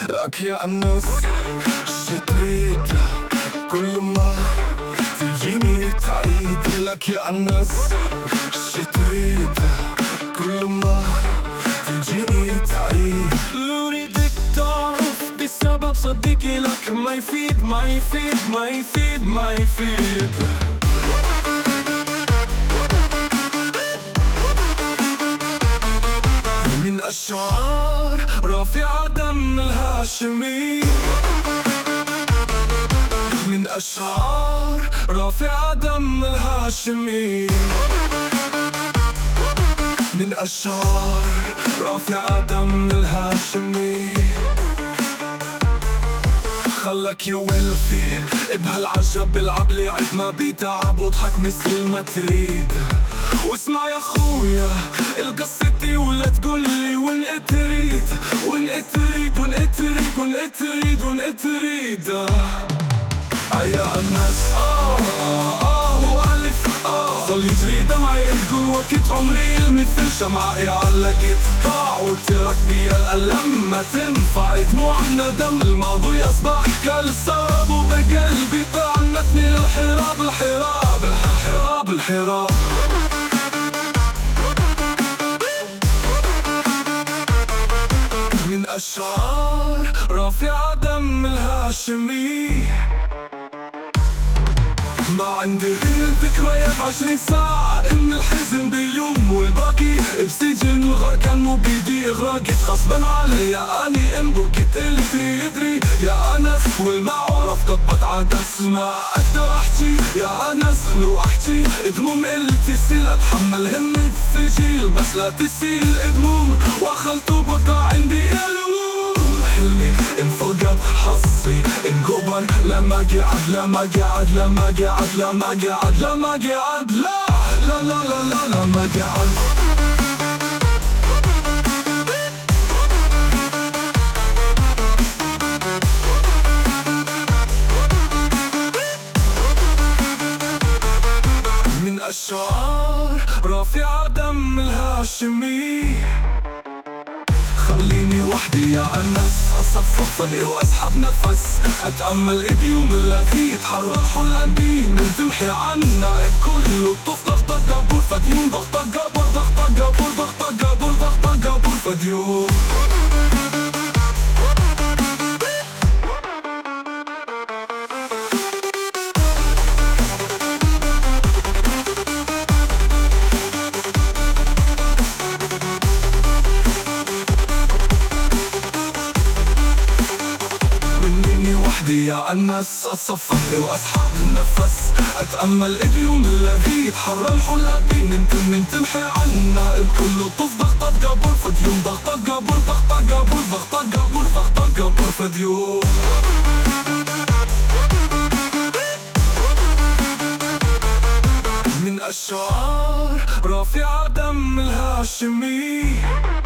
لك يا الناس شي تريد كل ما تجيني تعيد لك يا الناس شي تريد كل ما تجيني تعيد أريدك تعرف بسبب صديقي لك ما يفيد ما يفيد ما يفيد ما يفيد من أشعار رافع دم الهاشمي من أشعار رافع دم الهاشمي من أشعار رافع دم الهاشمي خلك يولفي بهالعجب العب عد ما بيتعب واضحك مثل ما تريد واسمع يا خويا القصتي ولا تقولي وين تريد وين تريد وين تريد وين تريد وين تريد يا الناس وألف ظل يجري دمعي تقول وقت عمري مثل شمعي علقت ضاع وترك بيا الألم ما تنفع دموع ندم الماضي أصبح كالسراب وبقلبي طعنتني الحراب الحراب الحراب الحراب من أشعار رافع دم الهاشمي ما عندي غير ذكريات 20 ساعة إن الحزن بيوم والباقي بسجن الغار كان مو بيدي إغراقت غصبا عليا أني إن بكيت اللي في يدري يا أنس والمعرف قطبت عاد أسمع أقدر أحكي يا أنس لو أحكي دموم اللي تسيل أتحمل هم السجيل بس لا تسيل دموم وأخلته بقى عندي حلمي انفقد حظي انقبل لما قعد لما قعد لما قعد لما قعد لما قعد لا لا لا لا لا لما قعد من أشعار رافع دم الهاشمي خليني وحدي يا الناس أصفق فني وأسحب نفس أتأمل بيوم الذي يتحرك حلمي من تمحي عنا كله طف ضغطة قبور فديون ضغطة قبور ضغطة قبور ضغطة قبور ضغطة قبور فديون يا الناس أصفق وأسحب النفس أتأمل اليوم الذي يتحرى الحلبي من تمحي عنا الكل طف ضغطة قبور فديوم ضغطة قبور ضغطة قبور ضغطة قبور ضغطة قبور فديوم من أشعار رافع دم الهاشمي